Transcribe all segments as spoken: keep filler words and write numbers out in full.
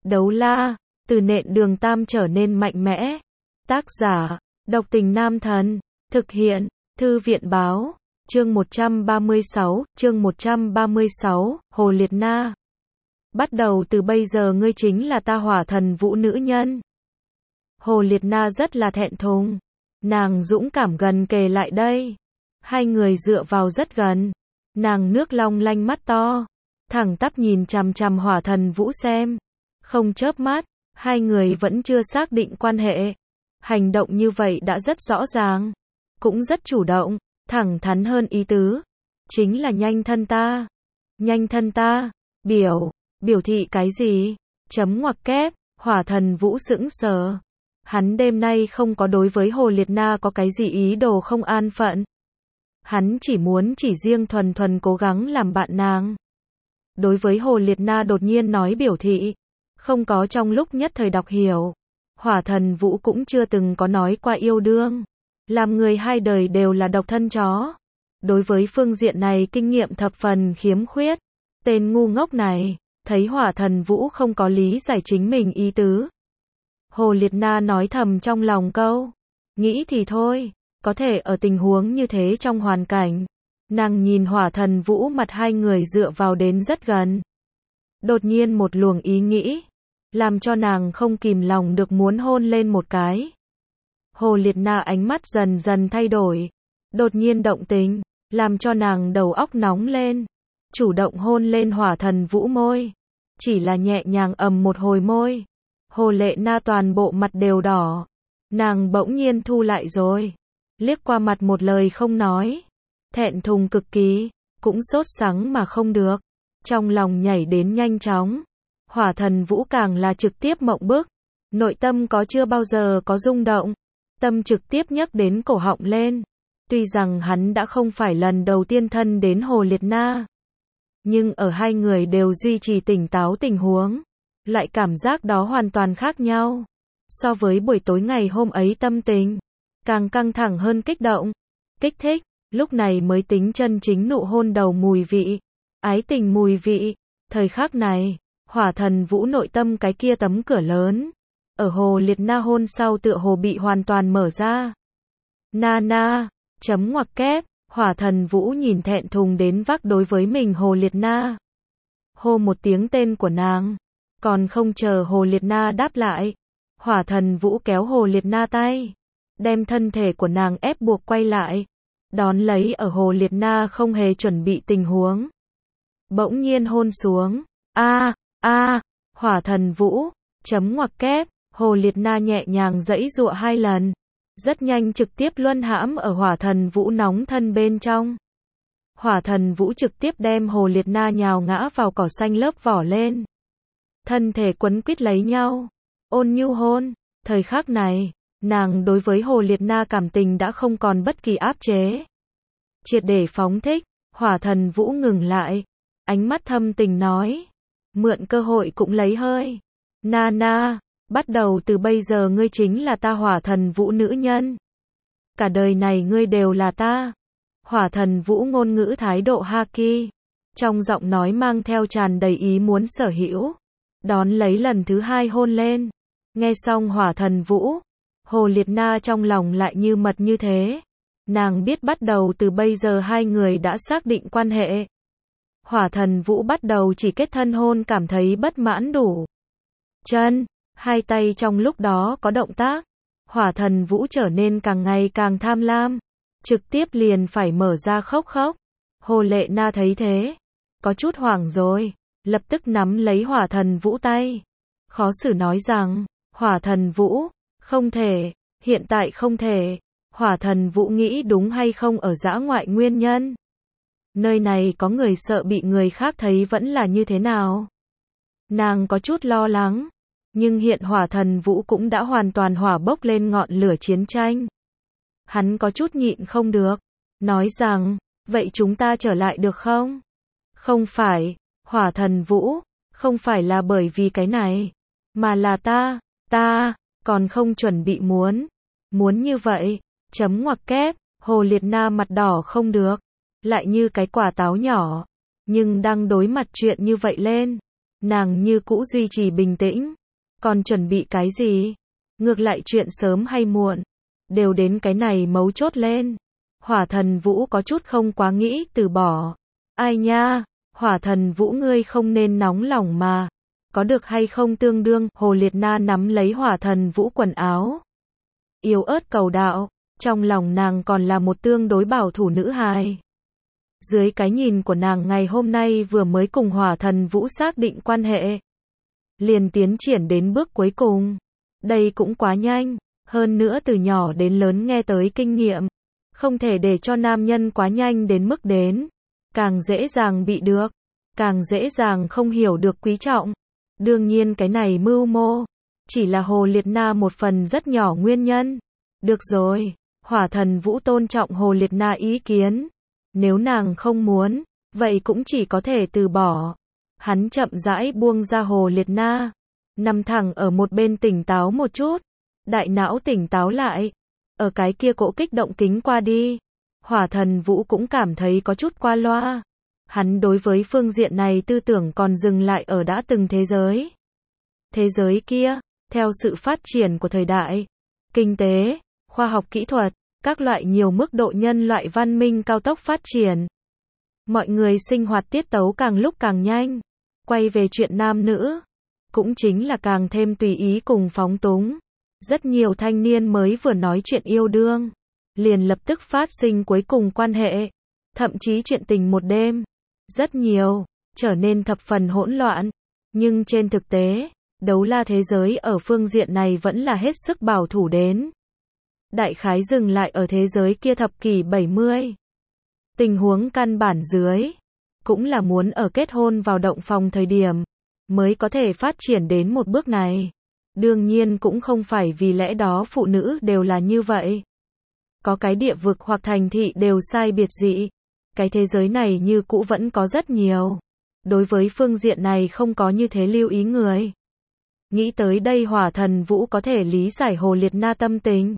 Đấu la, từ nện đường tam trở nên mạnh mẽ. Tác giả, độc tình nam thần. Thực hiện, thư viện báo. Chương một trăm ba mươi sáu, chương một trăm ba mươi sáu, Hồ Liệt Na. Bắt đầu từ bây giờ ngươi chính là ta Hỏa Thần Vũ nữ nhân. Hồ Liệt Na rất là thẹn thùng. Nàng dũng cảm gần kề lại đây. Hai người dựa vào rất gần. Nàng nước long lanh mắt to. Thẳng tắp nhìn chằm chằm Hỏa Thần Vũ xem. Không chớp mắt, hai người vẫn chưa xác định quan hệ. Hành động như vậy đã rất rõ ràng. Cũng rất chủ động, thẳng thắn hơn ý tứ. Chính là nhanh thân ta. Nhanh thân ta. Biểu, biểu thị cái gì? Chấm ngoặc kép, Hỏa Thần Vũ sững sờ. Hắn đêm nay không có đối với Hồ Liệt Na có cái gì ý đồ không an phận. Hắn chỉ muốn chỉ riêng thuần thuần cố gắng làm bạn nàng. Đối với Hồ Liệt Na đột nhiên nói biểu thị, không có trong lúc nhất thời đọc hiểu. Hỏa Thần Vũ cũng chưa từng có nói qua yêu đương. Làm người hai đời đều là độc thân chó. Đối với phương diện này kinh nghiệm thập phần khiếm khuyết. Tên ngu ngốc này, thấy Hỏa Thần Vũ không có lý giải chính mình ý tứ. Hồ Liệt Na nói thầm trong lòng câu. Nghĩ thì thôi, có thể ở tình huống như thế trong hoàn cảnh. Nàng nhìn Hỏa Thần Vũ mặt hai người dựa vào đến rất gần. Đột nhiên một luồng ý nghĩ, làm cho nàng không kìm lòng được muốn hôn lên một cái. Hồ Liệt Na ánh mắt dần dần thay đổi. Đột nhiên động tình, làm cho nàng đầu óc nóng lên. Chủ động hôn lên Hỏa Thần Vũ môi. Chỉ là nhẹ nhàng ầm một hồi môi. Hồ Lệ Na toàn bộ mặt đều đỏ. Nàng bỗng nhiên thu lại rồi. Liếc qua mặt một lời không nói. Thẹn thùng cực kỳ, cũng sốt sắng mà không được. Trong lòng nhảy đến nhanh chóng. Hỏa Thần Vũ càng là trực tiếp mộng bức. Nội tâm có chưa bao giờ có rung động. Tâm trực tiếp nhấc đến cổ họng lên. Tuy rằng hắn đã không phải lần đầu tiên thân đến Hồ Liệt Na. Nhưng ở hai người đều duy trì tỉnh táo tình huống. Loại cảm giác đó hoàn toàn khác nhau. So với buổi tối ngày hôm ấy tâm tình. Càng căng thẳng hơn kích động. Kích thích. Lúc này mới tính chân chính nụ hôn đầu mùi vị. Ái tình mùi vị. Thời khắc này, Hỏa Thần Vũ nội tâm cái kia tấm cửa lớn. Ở Hồ Liệt Na hôn sau tựa hồ bị hoàn toàn mở ra. Na na, chấm ngoặc kép, Hỏa Thần Vũ nhìn thẹn thùng đến vác đối với mình Hồ Liệt Na. Hô một tiếng tên của nàng. Còn không chờ Hồ Liệt Na đáp lại. Hỏa Thần Vũ kéo Hồ Liệt Na tay. Đem thân thể của nàng ép buộc quay lại. Đón lấy ở Hồ Liệt Na không hề chuẩn bị tình huống. Bỗng nhiên hôn xuống. A, a, Hỏa Thần Vũ, chấm ngoặc kép, Hồ Liệt Na nhẹ nhàng giãy giụa hai lần. Rất nhanh trực tiếp luân hãm ở Hỏa Thần Vũ nóng thân bên trong. Hỏa Thần Vũ trực tiếp đem Hồ Liệt Na nhào ngã vào cỏ xanh lớp vỏ lên. Thân thể quấn quýt lấy nhau. Ôn nhu hôn. Thời khắc này, nàng đối với Hồ Liệt Na cảm tình đã không còn bất kỳ áp chế. Triệt để phóng thích. Hỏa Thần Vũ ngừng lại. Ánh mắt thâm tình nói. Mượn cơ hội cũng lấy hơi. Na na, bắt đầu từ bây giờ ngươi chính là ta Hỏa Thần Vũ nữ nhân. Cả đời này ngươi đều là ta. Hỏa Thần Vũ ngôn ngữ thái độ haki. Trong giọng nói mang theo tràn đầy ý muốn sở hữu. Đón lấy lần thứ hai hôn lên. Nghe xong Hỏa Thần Vũ. Hồ Liệt Na trong lòng lại như mật như thế. Nàng biết bắt đầu từ bây giờ hai người đã xác định quan hệ. Hỏa Thần Vũ bắt đầu chỉ kết thân hôn cảm thấy bất mãn đủ. Chân, hai tay trong lúc đó có động tác. Hỏa Thần Vũ trở nên càng ngày càng tham lam. Trực tiếp liền phải mở ra khóc khóc. Hồ Lệ Na thấy thế. Có chút hoảng rồi. Lập tức nắm lấy Hỏa Thần Vũ tay. Khó xử nói rằng, Hỏa Thần Vũ, không thể, hiện tại không thể. Hỏa Thần Vũ nghĩ đúng hay không ở dã ngoại nguyên nhân. Nơi này có người sợ bị người khác thấy vẫn là như thế nào. Nàng có chút lo lắng. Nhưng hiện Hỏa Thần Vũ cũng đã hoàn toàn hỏa bốc lên ngọn lửa chiến tranh. Hắn có chút nhịn không được. Nói rằng, vậy chúng ta trở lại được không? Không phải, Hỏa Thần Vũ, không phải là bởi vì cái này. Mà là ta, ta, còn không chuẩn bị muốn. Muốn như vậy, chấm ngoặc kép, Hồ Liệt Na mặt đỏ không được. Lại như cái quả táo nhỏ. Nhưng đang đối mặt chuyện như vậy lên. nàng như cũ duy trì bình tĩnh. Còn chuẩn bị cái gì? Ngược lại chuyện sớm hay muộn, đều đến cái này mấu chốt lên. Hỏa Thần Vũ có chút không quá nghĩ từ bỏ. Ai nha, Hỏa Thần Vũ ngươi không nên nóng lòng mà. Có được hay không tương đương, Hồ Liệt Na nắm lấy Hỏa Thần Vũ quần áo. Yếu ớt cầu đạo, trong lòng nàng còn là một tương đối bảo thủ nữ hài. Dưới cái nhìn của nàng ngày hôm nay vừa mới cùng Hỏa Thần Vũ xác định quan hệ. Liền tiến triển đến bước cuối cùng. Đây cũng quá nhanh, hơn nữa từ nhỏ đến lớn nghe tới kinh nghiệm. Không thể để cho nam nhân quá nhanh đến mức đến. Càng dễ dàng bị được, càng dễ dàng không hiểu được quý trọng. Đương nhiên cái này mưu mô, chỉ là Hồ Liệt Na một phần rất nhỏ nguyên nhân. Được rồi, Hỏa Thần Vũ tôn trọng Hồ Liệt Na ý kiến. Nếu nàng không muốn, vậy cũng chỉ có thể từ bỏ. Hắn chậm rãi buông ra Hồ Liệt Na, nằm thẳng ở một bên tỉnh táo một chút. Đại não tỉnh táo lại. Ở cái kia cỗ kích động kính qua đi. Hỏa Thần Vũ cũng cảm thấy có chút qua loa. Hắn đối với phương diện này tư tưởng còn dừng lại ở đã từng thế giới. Thế giới kia, theo sự phát triển của thời đại, kinh tế, khoa học kỹ thuật, các loại nhiều mức độ nhân loại văn minh cao tốc phát triển. Mọi người sinh hoạt tiết tấu càng lúc càng nhanh. Quay về chuyện nam nữ, cũng chính là càng thêm tùy ý cùng phóng túng. Rất nhiều thanh niên mới vừa nói chuyện yêu đương, liền lập tức phát sinh cuối cùng quan hệ, thậm chí chuyện tình một đêm. Rất nhiều, trở nên thập phần hỗn loạn. Nhưng trên thực tế, đấu la thế giới ở phương diện này vẫn là hết sức bảo thủ đến. Đại khái dừng lại ở thế giới kia thập kỷ bảy mươi. Tình huống căn bản dưới, cũng là muốn ở kết hôn vào động phòng thời điểm, mới có thể phát triển đến một bước này. Đương nhiên cũng không phải vì lẽ đó phụ nữ đều là như vậy. Có cái địa vực hoặc thành thị đều sai biệt dị. Cái thế giới này như cũ vẫn có rất nhiều. Đối với phương diện này không có như thế lưu ý người. Nghĩ tới đây Hỏa Thần Vũ có thể lý giải Hồ Liệt Na tâm tình.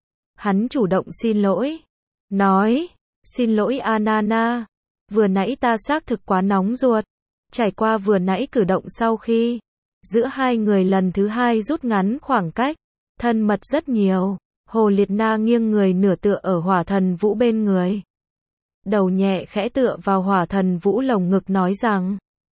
Hắn chủ động xin lỗi. Nói, xin lỗi Anana. Vừa nãy ta xác thực quá nóng ruột. Trải qua vừa nãy cử động sau khi giữa hai người lần thứ hai rút ngắn khoảng cách, thân mật rất nhiều. Hồ Liệt Na nghiêng người nửa tựa ở Hỏa Thần Vũ bên người. Đầu nhẹ khẽ tựa vào Hỏa Thần Vũ lồng ngực nói rằng.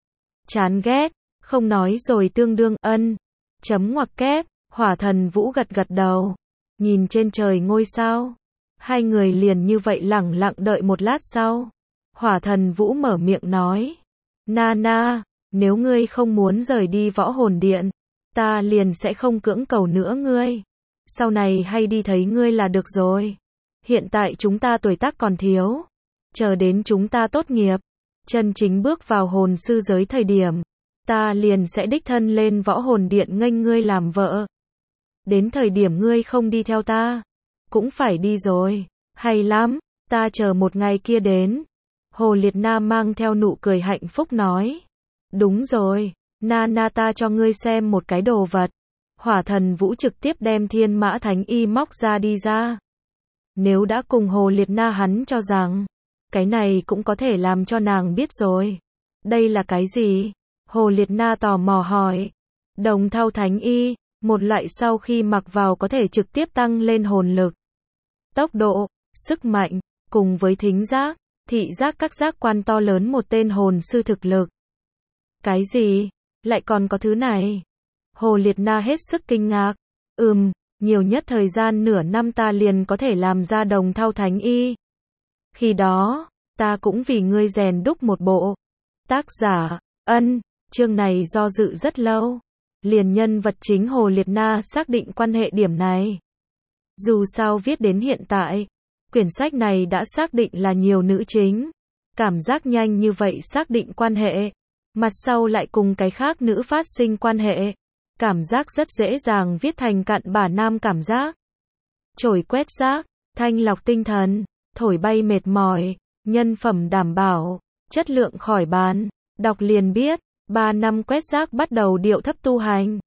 Chán ghét, không nói rồi tương đương ân. Chấm ngoặc kép, Hỏa Thần Vũ gật gật đầu. Nhìn trên trời ngôi sao. Hai người liền như vậy lẳng lặng đợi một lát sau. Hỏa Thần Vũ mở miệng nói. Nana, nếu ngươi không muốn rời đi Võ Hồn Điện, ta liền sẽ không cưỡng cầu nữa ngươi. Sau này hay đi thấy ngươi là được rồi. Hiện tại chúng ta tuổi tác còn thiếu. Chờ đến chúng ta tốt nghiệp, chân chính bước vào hồn sư giới thời điểm, ta liền sẽ đích thân lên Võ Hồn Điện nghênh ngươi làm vợ. Đến thời điểm ngươi không đi theo ta, cũng phải đi rồi. Hay lắm, ta chờ một ngày kia đến. Hồ Liệt Na mang theo nụ cười hạnh phúc nói. Đúng rồi, Nana ta cho ngươi xem một cái đồ vật. Hỏa Thần Vũ trực tiếp đem Thiên Mã Thánh Y móc ra đi ra. Nếu đã cùng Hồ Liệt Na hắn cho rằng, cái này cũng có thể làm cho nàng biết rồi. Đây là cái gì? Hồ Liệt Na tò mò hỏi. Đồng Thau Thánh Y, một loại sau khi mặc vào có thể trực tiếp tăng lên hồn lực, tốc độ, sức mạnh, cùng với thính giác, thị giác các giác quan to lớn một tên hồn sư thực lực. Cái gì? Lại còn có thứ này? Hồ Liệt Na hết sức kinh ngạc. Ừm, nhiều nhất thời gian nửa năm ta liền có thể làm ra Đồng Thau Thánh Y. Khi đó, ta cũng vì ngươi rèn đúc một bộ. Tác giả, ân, chương này do dự rất lâu. Liền nhân vật chính Hồ Liệt Na xác định quan hệ điểm này. Dù sao viết đến hiện tại, quyển sách này đã xác định là nhiều nữ chính. Cảm giác nhanh như vậy xác định quan hệ. Mặt sau lại cùng cái khác nữ phát sinh quan hệ. Cảm giác rất dễ dàng viết thành cặn bã nam cảm giác. Trổi quét rác, thanh lọc tinh thần, thổi bay mệt mỏi, nhân phẩm đảm bảo, chất lượng khỏi bán. Đọc liền biết, ba năm quét rác bắt đầu điệu thấp tu hành.